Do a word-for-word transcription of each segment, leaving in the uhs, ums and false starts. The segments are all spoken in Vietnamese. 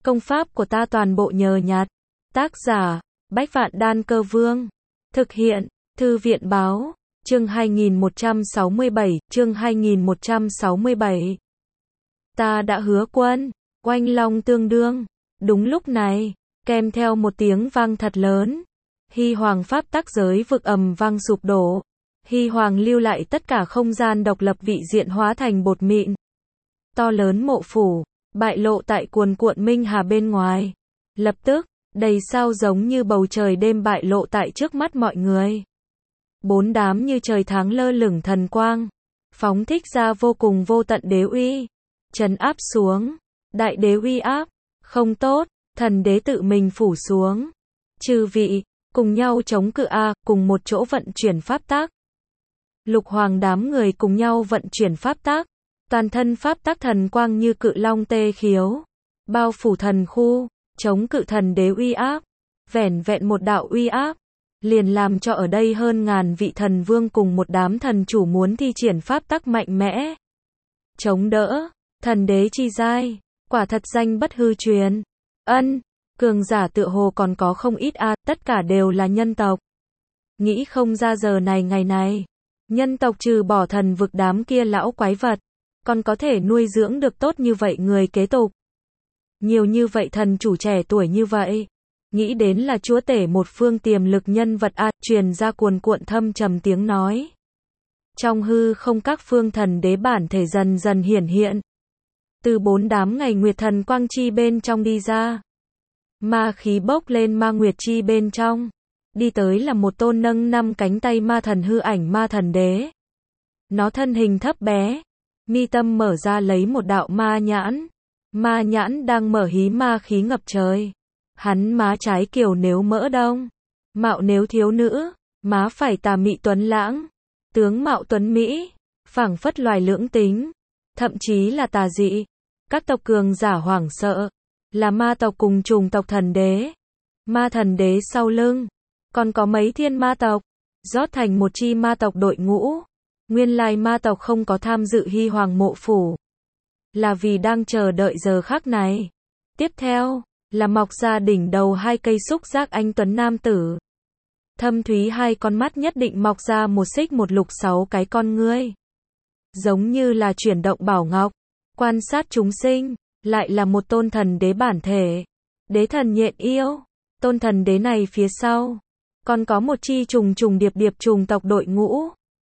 Công pháp của ta toàn bộ nhờ nhặt. Tác giả, Bách Vạn Đan Cơ Vương. Thực hiện, Thư viện Báo. Chương hai nghìn một trăm sáu mươi bảy, chương hai nghìn một trăm sáu mươi bảy. Ta đã hứa quân, oanh long tương đương. Đúng lúc này, kèm theo một tiếng vang thật lớn, Hy Hoàng pháp tắc giới vực ầm vang sụp đổ. Hy Hoàng lưu lại tất cả không gian độc lập vị diện hóa thành bột mịn. To lớn mộ phủ, bại lộ tại cuồn cuộn minh hà bên ngoài. Lập tức, đầy sao giống như bầu trời đêm bại lộ tại trước mắt mọi người. Bốn đám như trời tháng lơ lửng thần quang, phóng thích ra vô cùng vô tận đế uy, trấn áp xuống. Đại đế uy áp, không tốt, thần đế tự mình phủ xuống. Chư vị, cùng nhau chống cự a, cùng một chỗ vận chuyển pháp tắc. Lục Hoàng đám người cùng nhau vận chuyển pháp tắc, toàn thân pháp tắc thần quang như cự long tê khiếu, bao phủ thần khu, chống cự thần đế uy áp. Vẻn vẹn một đạo uy áp, liền làm cho ở đây hơn ngàn vị thần vương cùng một đám thần chủ muốn thi triển pháp tắc mạnh mẽ chống đỡ. Thần đế chi giai, quả thật danh bất hư truyền. Ân, cường giả tựa hồ còn có không ít a, tất cả đều là nhân tộc. Nghĩ không ra giờ này ngày này, nhân tộc trừ bỏ thần vực đám kia lão quái vật, còn có thể nuôi dưỡng được tốt như vậy người kế tục. Nhiều như vậy thần chủ trẻ tuổi như vậy. Nghĩ đến là chúa tể một phương tiềm lực nhân vật a, truyền ra cuồn cuộn thâm trầm tiếng nói. Trong hư không các phương thần đế bản thể dần dần hiển hiện. Từ bốn đám ngày nguyệt thần quang chi bên trong đi ra. Ma khí bốc lên ma nguyệt chi bên trong. Đi tới là một tôn nâng năm cánh tay ma thần hư ảnh ma thần đế. Nó thân hình thấp bé, mi tâm mở ra lấy một đạo ma nhãn. Ma nhãn đang mở hí ma khí ngập trời. Hắn má trái kiều nếu mỡ đông, mạo nếu thiếu nữ, má phải tà mị tuấn lãng, tướng mạo tuấn mỹ, phảng phất loài lưỡng tính, thậm chí là tà dị. Các tộc cường giả hoảng sợ, là ma tộc cùng trùng tộc thần đế. Ma thần đế sau lưng, còn có mấy thiên ma tộc, rót thành một chi ma tộc đội ngũ. Nguyên lai ma tộc không có tham dự Hy Hoàng mộ phủ, là vì đang chờ đợi giờ khắc này. Tiếp theo, là mọc ra đỉnh đầu hai cây xúc giác anh tuấn nam tử. Thâm thúy hai con mắt nhất định mọc ra một xích một lục sáu cái con ngươi. Giống như là chuyển động bảo ngọc, quan sát chúng sinh, lại là một tôn thần đế bản thể. Đế thần nhện yêu, tôn thần đế này phía sau, còn có một chi trùng trùng điệp điệp trùng tộc đội ngũ.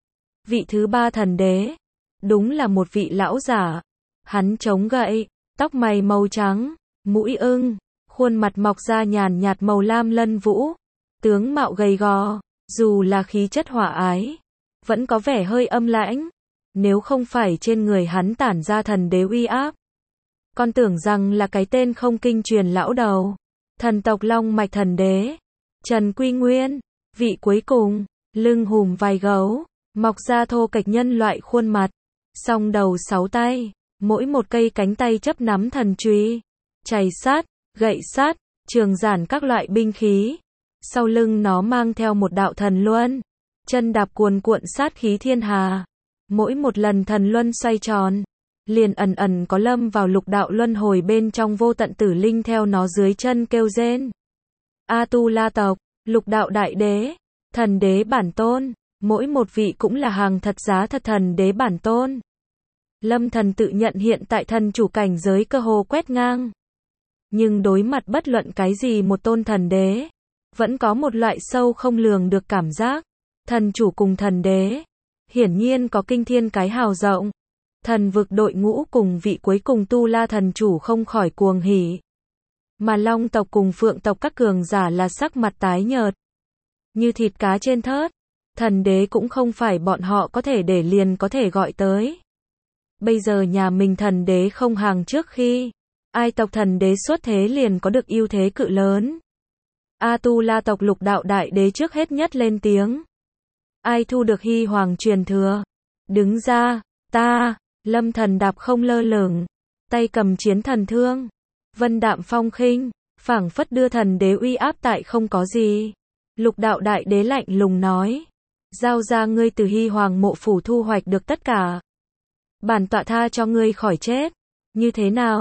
Vị thứ ba thần đế, đúng là một vị lão giả. Hắn chống gậy, tóc mày màu trắng, mũi ưng, khuôn mặt mọc ra nhàn nhạt màu lam lân vũ, tướng mạo gầy gò, dù là khí chất hỏa ái, vẫn có vẻ hơi âm lãnh. Nếu không phải trên người hắn tản ra thần đế uy áp, con tưởng rằng là cái tên không kinh truyền lão đầu. Thần tộc Long Mạch thần đế, Trần Quy Nguyên, vị cuối cùng, lưng hùm vai gấu, mọc ra thô kệch nhân loại khuôn mặt, song đầu sáu tay, mỗi một cây cánh tay chấp nắm thần chùy, chày sát, gậy sát, trường giản các loại binh khí. Sau lưng nó mang theo một đạo thần luân, chân đạp cuồn cuộn sát khí thiên hà. Mỗi một lần thần luân xoay tròn, liền ẩn ẩn có lâm vào lục đạo luân hồi bên trong vô tận tử linh theo nó dưới chân kêu rên. A Tu La tộc, lục đạo đại đế, thần đế bản tôn, mỗi một vị cũng là hàng thật giá thật thần đế bản tôn. Lâm thần tự nhận hiện tại thần chủ cảnh giới cơ hồ quét ngang. Nhưng đối mặt bất luận cái gì một tôn thần đế, vẫn có một loại sâu không lường được cảm giác. Thần chủ cùng thần đế, hiển nhiên có kinh thiên cái hào rộng. Thần vực đội ngũ cùng vị cuối cùng Tu La thần chủ không khỏi cuồng hỉ. Mà Long tộc cùng Phượng tộc các cường giả là sắc mặt tái nhợt, như thịt cá trên thớt. Thần đế cũng không phải bọn họ có thể để liền có thể gọi tới. Bây giờ nhà mình thần đế không hàng trước khi ai tộc thần đế xuất thế liền có được ưu thế cự lớn. A Tu La tộc lục đạo đại đế trước hết nhất lên tiếng. Ai thu được Hy Hoàng truyền thừa? Đứng ra, ta. Lâm thần đạp không lơ lửng, tay cầm chiến thần thương, vân đạm phong khinh, phảng phất đưa thần đế uy áp tại không có gì. Lục đạo đại đế lạnh lùng nói, giao ra ngươi từ Hy Hoàng mộ phủ thu hoạch được tất cả. Bản tọa tha cho ngươi khỏi chết. Như thế nào?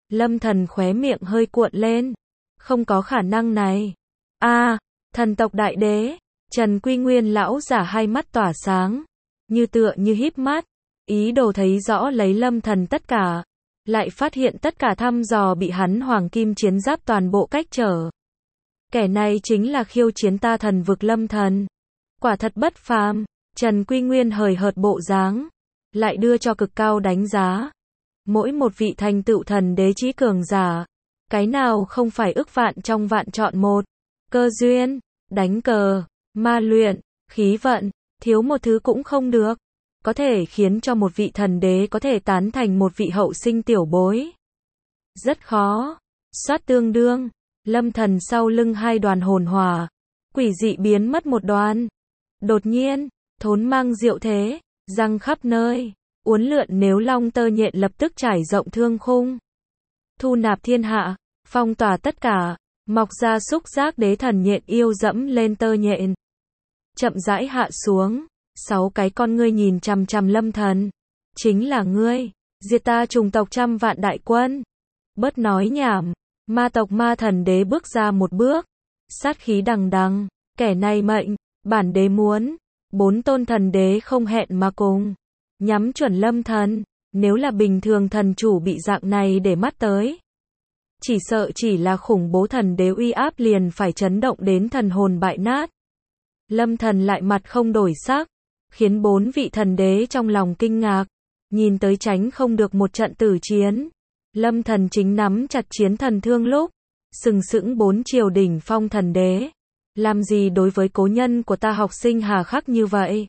Lâm Thần khóe miệng hơi cuộn lên. Không có khả năng này. A, à, thần tộc đại đế. Trần Quy Nguyên lão giả hai mắt tỏa sáng, như tựa như híp mắt, ý đồ thấy rõ lấy Lâm Thần tất cả, lại phát hiện tất cả thăm dò bị hắn hoàng kim chiến giáp toàn bộ cách trở. Kẻ này chính là khiêu chiến ta thần vực Lâm Thần. Quả thật bất phàm. Trần Quy Nguyên hời hợt bộ dáng, lại đưa cho cực cao đánh giá. Mỗi một vị thành tựu thần đế chí cường giả, cái nào không phải ức vạn trong vạn chọn một. Cơ duyên, đánh cờ, ma luyện, khí vận, thiếu một thứ cũng không được. Có thể khiến cho một vị thần đế có thể tán thành một vị hậu sinh tiểu bối. Rất khó. Soát tương đương, Lâm Thần sau lưng hai đoàn hồn hỏa, quỷ dị biến mất một đoàn. Đột nhiên, thốn mang diệu thế, răng khắp nơi, uốn lượn nếu long tơ nhện lập tức trải rộng thương khung. Thu nạp thiên hạ, phong tỏa tất cả, mọc ra xúc giác đế thần nhện yêu dẫm lên tơ nhện. Chậm rãi hạ xuống, sáu cái con ngươi nhìn chằm chằm Lâm Thần. Chính là ngươi, diệt ta trùng tộc trăm vạn đại quân. Bớt nói nhảm, ma tộc ma thần đế bước ra một bước, sát khí đằng đằng, kẻ này mệnh, bản đế muốn. Bốn tôn thần đế không hẹn mà cùng, nhắm chuẩn Lâm Thần. Nếu là bình thường thần chủ bị dạng này để mắt tới, chỉ sợ chỉ là khủng bố thần đế uy áp liền phải chấn động đến thần hồn bại nát. Lâm Thần lại mặt không đổi sắc, khiến bốn vị thần đế trong lòng kinh ngạc, nhìn tới tránh không được một trận tử chiến. Lâm Thần chính nắm chặt chiến thần thương lúc, sừng sững bốn triều đỉnh phong thần đế. Làm gì đối với cố nhân của ta học sinh hà khắc như vậy?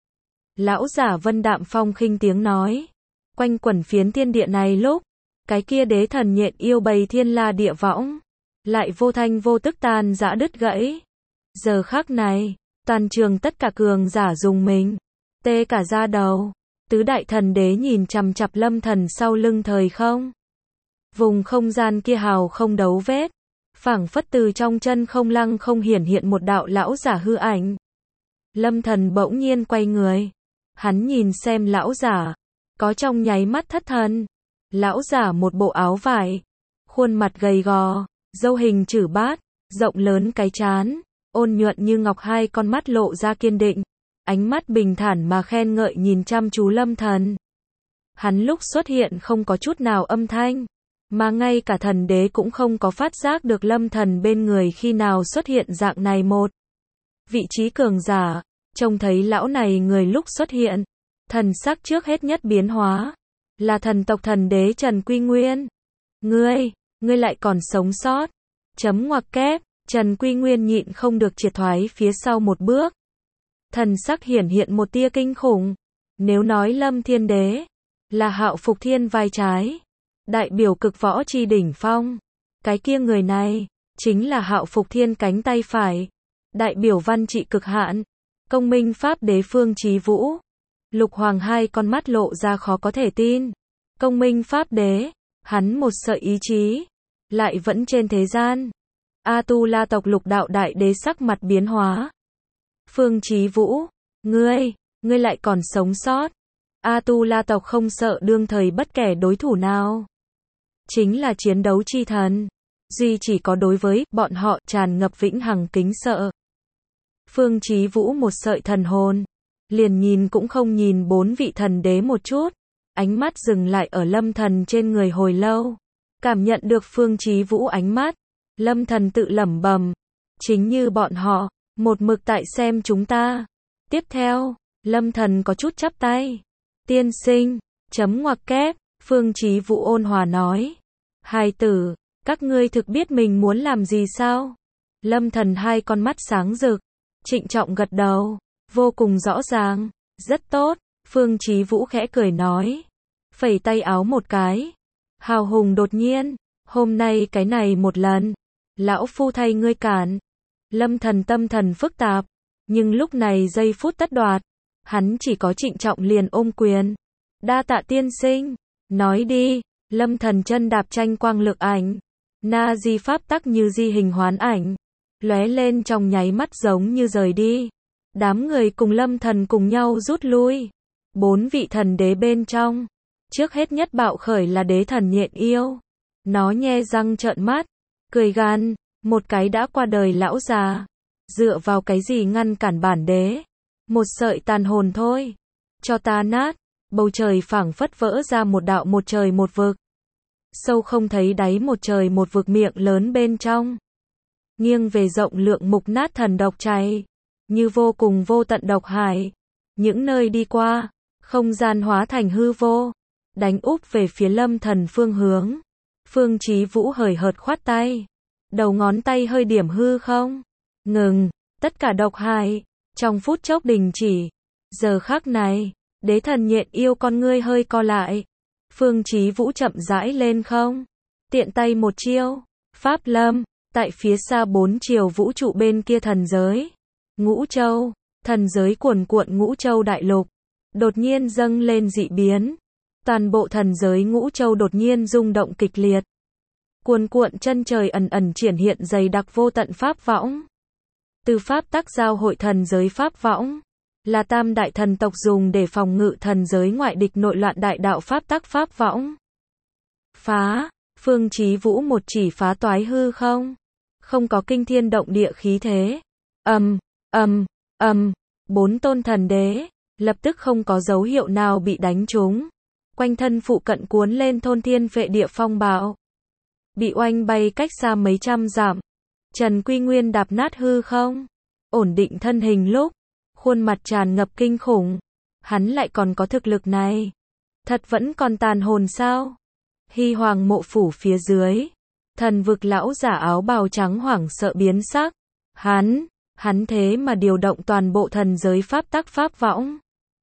Lão giả Vân Đạm Phong khinh tiếng nói. Quanh quẩn phiến thiên địa này lúc, cái kia đế thần nhện yêu bầy thiên la địa võng, lại vô thanh vô tức tan rã đứt gãy. Giờ khắc này, toàn trường tất cả cường giả dùng mình, tê cả da đầu. Tứ đại thần đế nhìn chằm chằm Lâm Thần sau lưng thời không. Vùng không gian kia hào không đấu vết, phảng phất từ trong chân không lăng không hiển hiện một đạo lão giả hư ảnh. Lâm Thần bỗng nhiên quay người, hắn nhìn xem lão giả, có trong nháy mắt thất thần. Lão giả một bộ áo vải, khuôn mặt gầy gò, râu hình chữ bát, rộng lớn cái trán, ôn nhuận như ngọc, hai con mắt lộ ra kiên định, ánh mắt bình thản mà khen ngợi nhìn chăm chú Lâm Thần. Hắn lúc xuất hiện không có chút nào âm thanh, mà ngay cả thần đế cũng không có phát giác được Lâm Thần bên người khi nào xuất hiện dạng này một vị trí cường giả. Trông thấy lão này người lúc xuất hiện, thần sắc trước hết nhất biến hóa, là thần tộc thần đế Trần Quy Nguyên. Ngươi, ngươi lại còn sống sót. Chấm ngoặc kép, Trần Quy Nguyên nhịn không được triệt thoái phía sau một bước. Thần sắc hiển hiện một tia kinh khủng. Nếu nói Lâm Thiên Đế là Hạo Phục Thiên vai trái, đại biểu cực võ chi đỉnh phong, cái kia người này chính là Hạo Phục Thiên cánh tay phải, đại biểu văn trị cực hạn, Công Minh Pháp Đế Phương Chí Vũ. Lục Hoàng hai con mắt lộ ra khó có thể tin. Công Minh Pháp Đế, hắn một sợi ý chí, lại vẫn trên thế gian. A Tu La tộc Lục Đạo Đại Đế sắc mặt biến hóa. Phương Chí Vũ, ngươi, ngươi lại còn sống sót. A Tu La tộc không sợ đương thời bất kể đối thủ nào. Chính là chiến đấu chi thần. Duy chỉ có đối với bọn họ tràn ngập vĩnh hằng kính sợ. Phương Chí Vũ một sợi thần hồn, liền nhìn cũng không nhìn bốn vị thần đế một chút, ánh mắt dừng lại ở Lâm Thần trên người hồi lâu. Cảm nhận được Phương Chí Vũ ánh mắt, Lâm Thần tự lẩm bẩm, chính như bọn họ, một mực tại xem chúng ta. Tiếp theo, Lâm Thần có chút chắp tay. Tiên sinh, chấm ngoặc kép, Phương Chí Vũ ôn hòa nói. Hài tử, các ngươi thực biết mình muốn làm gì sao? Lâm Thần hai con mắt sáng rực, trịnh trọng gật đầu, vô cùng rõ ràng, rất tốt. Phương Chí Vũ khẽ cười nói, phẩy tay áo một cái. Hào hùng đột nhiên, hôm nay cái này một lần, lão phu thay ngươi cản. Lâm Thần tâm thần phức tạp, nhưng lúc này giây phút tất đoạt, hắn chỉ có trịnh trọng liền ôm quyền. Đa tạ tiên sinh, nói đi. Lâm Thần chân đạp tranh quang lực ảnh, na di pháp tắc như di hình hoán ảnh, lóe lên trong nháy mắt giống như rời đi. Đám người cùng Lâm Thần cùng nhau rút lui. Bốn vị thần đế bên trong, trước hết nhất bạo khởi là đế thần nhện yêu. Nó nhe răng trợn mắt, cười gan, một cái đã qua đời lão già. Dựa vào cái gì ngăn cản bản đế? Một sợi tàn hồn thôi. Cho ta nát. Bầu trời phảng phất vỡ ra một đạo một trời một vực. Sâu không thấy đáy một trời một vực miệng lớn bên trong. Nghiêng về rộng lượng mục nát thần độc chảy. Như vô cùng vô tận độc hải. Những nơi đi qua, không gian hóa thành hư vô. Đánh úp về phía Lâm Thần phương hướng. Phương Chí Vũ hời hợt khoát tay. Đầu ngón tay hơi điểm hư không. Ngừng, tất cả độc hại, trong phút chốc đình chỉ. Giờ khắc này, đế thần nhện yêu con ngươi hơi co lại. Phương Chí Vũ chậm rãi lên không. Tiện tay một chiêu, Pháp Lâm, tại phía xa bốn chiều vũ trụ bên kia thần giới. Ngũ Châu, thần giới cuồn cuộn Ngũ Châu đại lục. Đột nhiên dâng lên dị biến. Toàn bộ thần giới Ngũ Châu đột nhiên rung động kịch liệt. Cuồn cuộn chân trời ẩn ẩn triển hiện dày đặc vô tận pháp võng. Từ pháp tắc giao hội thần giới pháp võng, là tam đại thần tộc dùng để phòng ngự thần giới ngoại địch nội loạn đại đạo pháp tắc pháp võng. Phá, Phương Chí Vũ một chỉ phá toái hư không. Không có kinh thiên động địa khí thế. Ầm, ầm, ầm, bốn tôn thần đế, lập tức không có dấu hiệu nào bị đánh trúng. Quanh thân phụ cận cuốn lên thôn thiên phệ địa phong bạo. Bị oanh bay cách xa mấy trăm dặm. Trần Quy Nguyên đạp nát hư không, ổn định thân hình lúc, khuôn mặt tràn ngập kinh khủng. Hắn lại còn có thực lực này. Thật vẫn còn tàn hồn sao? Hy Hoàng mộ phủ phía dưới, thần vực lão giả áo bào trắng hoảng sợ biến sắc. Hắn, hắn thế mà điều động toàn bộ thần giới pháp tắc pháp võng.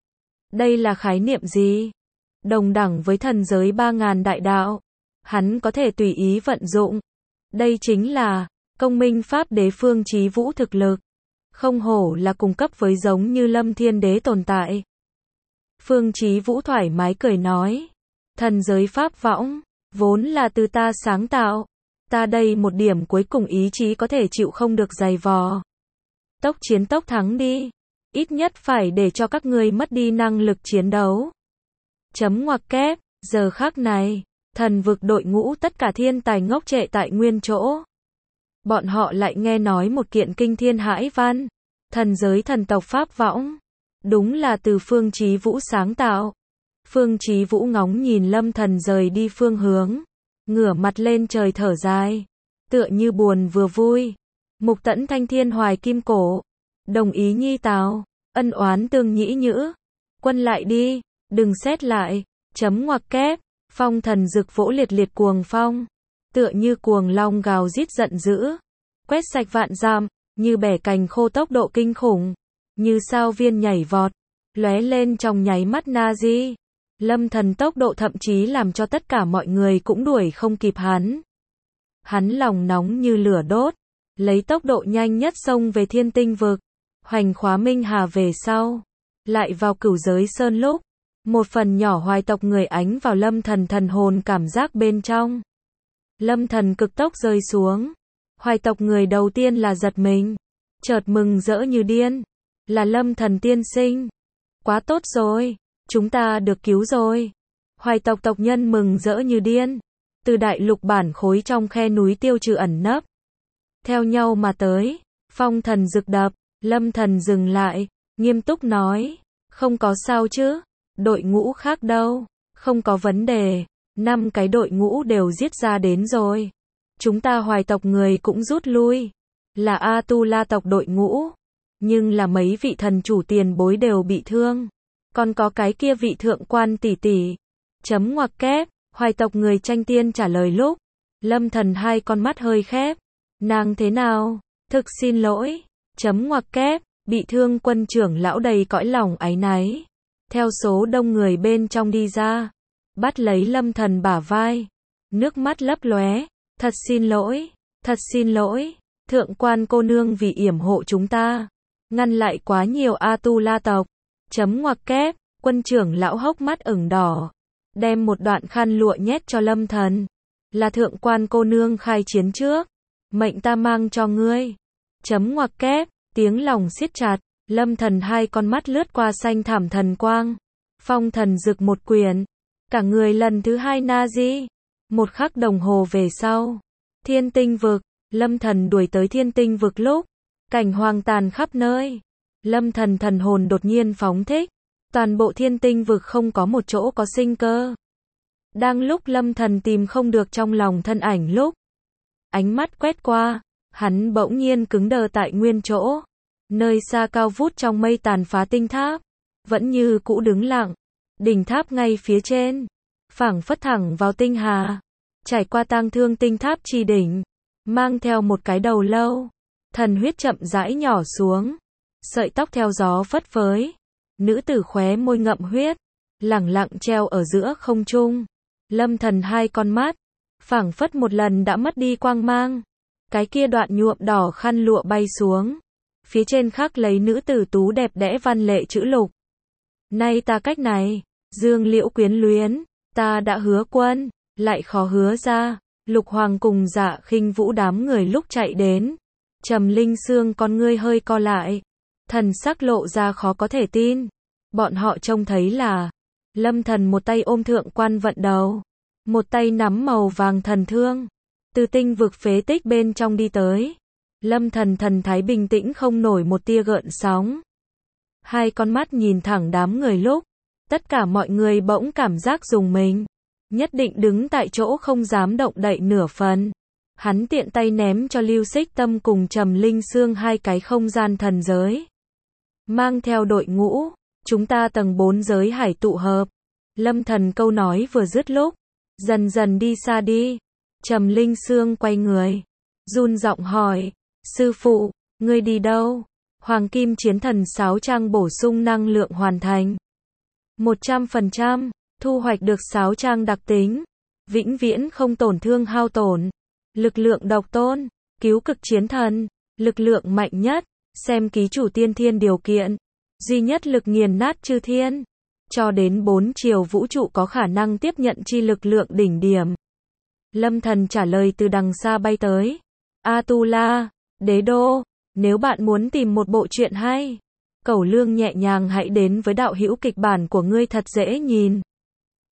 Đây là khái niệm gì? Đồng đẳng với thần giới ba ngàn đại đạo. Hắn có thể tùy ý vận dụng. Đây chính là công minh pháp đế Phương Chí Vũ thực lực. Không hổ là cùng cấp với giống như Lâm Thiên Đế tồn tại. Phương Chí Vũ thoải mái cười nói. Thần giới pháp võng, vốn là từ ta sáng tạo. Ta đây một điểm cuối cùng ý chí có thể chịu không được dày vò. Tốc chiến tốc thắng đi. Ít nhất phải để cho các ngươi mất đi năng lực chiến đấu. Chấm ngoặc kép, giờ khắc này, thần vực đội ngũ tất cả thiên tài ngốc trệ tại nguyên chỗ. Bọn họ lại nghe nói một kiện kinh thiên hãi văn. Thần giới thần tộc pháp võng. Đúng là từ Phương Chí Vũ sáng tạo. Phương Chí Vũ ngóng nhìn Lâm Thần rời đi phương hướng. Ngửa mặt lên trời thở dài. Tựa như buồn vừa vui. Mục tẫn thanh thiên hoài kim cổ. Đồng ý nhi tào. Ân oán tương nhĩ nhữ. Quân lại đi. Đừng xét lại. Chấm ngoặc kép. Phong thần dực vỗ liệt liệt cuồng phong. Tựa như cuồng long gào rít giận dữ. Quét sạch vạn dặm. Như bẻ cành khô tốc độ kinh khủng. Như sao viên nhảy vọt. Lóe lên trong nháy mắt Nazi. Lâm Thần tốc độ thậm chí làm cho tất cả mọi người cũng đuổi không kịp hắn. Hắn lòng nóng như lửa đốt. Lấy tốc độ nhanh nhất xông về thiên tinh vực. Hoành khóa Minh Hà về sau. Lại vào cửu giới sơn lúc. Một phần nhỏ hoài tộc người ánh vào Lâm Thần thần hồn cảm giác bên trong. Lâm Thần cực tốc rơi xuống. Hoài tộc người đầu tiên là giật mình. Chợt mừng rỡ như điên. Là Lâm Thần tiên sinh. Quá tốt rồi. Chúng ta được cứu rồi. Hoài tộc tộc nhân mừng rỡ như điên. Từ đại lục bản khối trong khe núi tiêu trừ ẩn nấp. Theo nhau mà tới. Phong thần rực đập. Lâm Thần dừng lại. Nghiêm túc nói. Không có sao chứ. Đội ngũ khác đâu. Không có vấn đề. Năm cái đội ngũ đều giết ra đến rồi. Chúng ta hoài tộc người cũng rút lui. Là A-tu-la tộc đội ngũ. Nhưng là mấy vị thần chủ tiền bối đều bị thương. Còn có cái kia vị thượng quan tỷ tỷ. Chấm ngoặc kép. Hoài tộc người tranh tiên trả lời lúc. Lâm Thần hai con mắt hơi khép. Nàng thế nào? Thực xin lỗi. Chấm ngoặc kép. Bị thương quân trưởng lão đầy cõi lòng áy náy. Theo số đông người bên trong đi ra. Bắt lấy Lâm Thần bả vai. Nước mắt lấp lóe. Thật xin lỗi. Thật xin lỗi. Thượng quan cô nương vì yểm hộ chúng ta. Ngăn lại quá nhiều A-tu-la tộc. Chấm ngoặc kép. Quân trưởng lão hốc mắt ửng đỏ. Đem một đoạn khăn lụa nhét cho Lâm Thần. Là thượng quan cô nương khai chiến trước. Mệnh ta mang cho ngươi. Chấm ngoặc kép. Tiếng lòng siết chặt. Lâm Thần hai con mắt lướt qua xanh thảm thần quang. Phong thần rực một quyền. Cả người lần thứ hai Nazi. Một khắc đồng hồ về sau, thiên tinh vực, Lâm Thần đuổi tới thiên tinh vực lúc, cảnh hoang tàn khắp nơi. Lâm Thần thần hồn đột nhiên phóng thích, toàn bộ thiên tinh vực không có một chỗ có sinh cơ. Đang lúc Lâm Thần tìm không được trong lòng thân ảnh lúc, ánh mắt quét qua, hắn bỗng nhiên cứng đờ tại nguyên chỗ. Nơi xa cao vút trong mây tàn phá tinh tháp, vẫn như cũ đứng lặng, đỉnh tháp ngay phía trên, phảng phất thẳng vào tinh hà, trải qua tang thương tinh tháp chi đỉnh, mang theo một cái đầu lâu, thần huyết chậm rãi nhỏ xuống, sợi tóc theo gió phất phới, nữ tử khóe môi ngậm huyết, lẳng lặng treo ở giữa không trung. Lâm Thần hai con mắt, phảng phất một lần đã mất đi quang mang, cái kia đoạn nhuộm đỏ khăn lụa bay xuống, phía trên khắc lấy nữ tử tú đẹp đẽ văn lệ chữ lục. Nay ta cách này, Dương Liễu quyến luyến, ta đã hứa quân, lại khó hứa ra. Lục Hoàng cùng Dạ Khinh Vũ đám người lúc chạy đến, Trầm Linh Sương con ngươi hơi co lại, thần sắc lộ ra khó có thể tin. Bọn họ trông thấy là Lâm Thần một tay ôm thượng quan vận đầu, một tay nắm màu vàng thần thương, từ tinh vực phế tích bên trong đi tới. Lâm Thần thần thái bình tĩnh không nổi một tia gợn sóng. Hai con mắt nhìn thẳng đám người lúc, tất cả mọi người bỗng cảm giác rùng mình, nhất định đứng tại chỗ không dám động đậy nửa phần. Hắn tiện tay ném cho Lưu Xích Tâm cùng Trầm Linh Sương hai cái không gian thần giới. Mang theo đội ngũ, chúng ta tầng bốn giới hải tụ hợp. Lâm Thần câu nói vừa dứt lúc, dần dần đi xa đi. Trầm Linh Sương quay người, run giọng hỏi, sư phụ, ngươi đi đâu? Hoàng Kim Chiến Thần sáo trang bổ sung năng lượng hoàn thành. một trăm phần trăm, thu hoạch được sáo trang đặc tính, vĩnh viễn không tổn thương hao tổn. Lực lượng độc tôn, cứu cực chiến thần, lực lượng mạnh nhất, xem ký chủ tiên thiên điều kiện, duy nhất lực nghiền nát chư thiên, cho đến bốn chiều vũ trụ có khả năng tiếp nhận chi lực lượng đỉnh điểm. Lâm Thần trả lời từ đằng xa bay tới. Atula, đế đô, nếu bạn muốn tìm một bộ truyện hay, cẩu lương nhẹ nhàng hãy đến với đạo hữu kịch bản của ngươi thật dễ nhìn.